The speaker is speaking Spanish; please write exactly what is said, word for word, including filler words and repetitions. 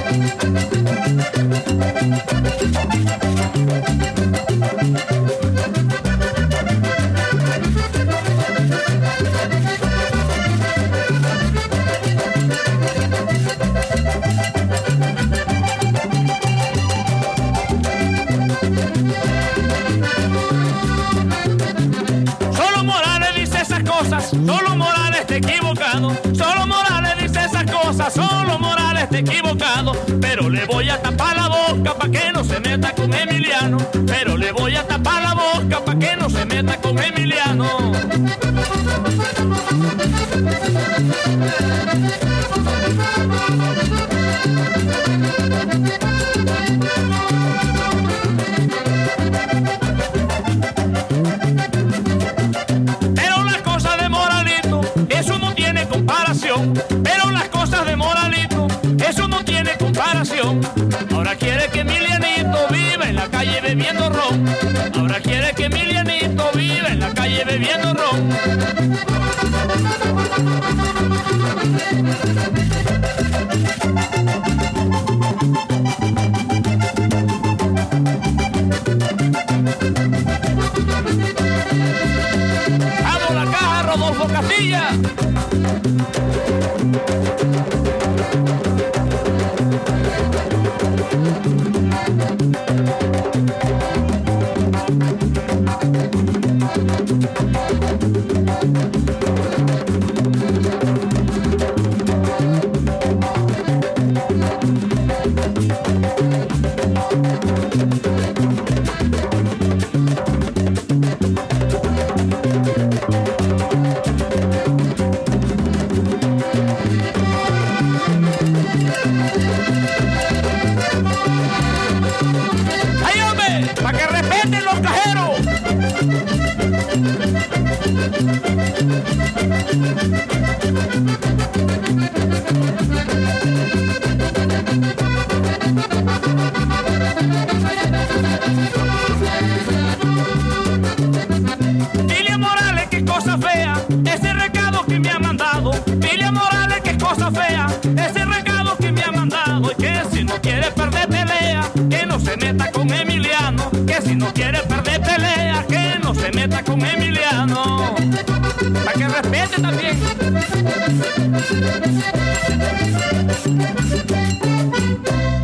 Solo Morales está equivocado, solo Morales dice esas cosas, solo Morales está equivocado. Pero le voy a tapar la boca pa' que no se meta con Emiliano, pero le voy a tapar la boca pa' que no se meta con Emiliano. Pero las cosas de Moralito, eso no tiene comparación. Ahora quiere que Emilianito viva en la calle bebiendo ron. Ahora quiere que Emilianito viva en la calle bebiendo ron. ¡Vamos la caja, Rodolfo Castilla! ¡Ay, hombre! ¡Para que respeten los cajeros! Dile a Morales qué cosa fea ese recado que me ha mandado. Dile a Morales qué cosa fea ese recado que me ha mandado. Y que si no quiere perder pelea, que no se meta con Emiliano. Que si no quiere perder pelea, que no se meta con Emiliano. Para que respete también.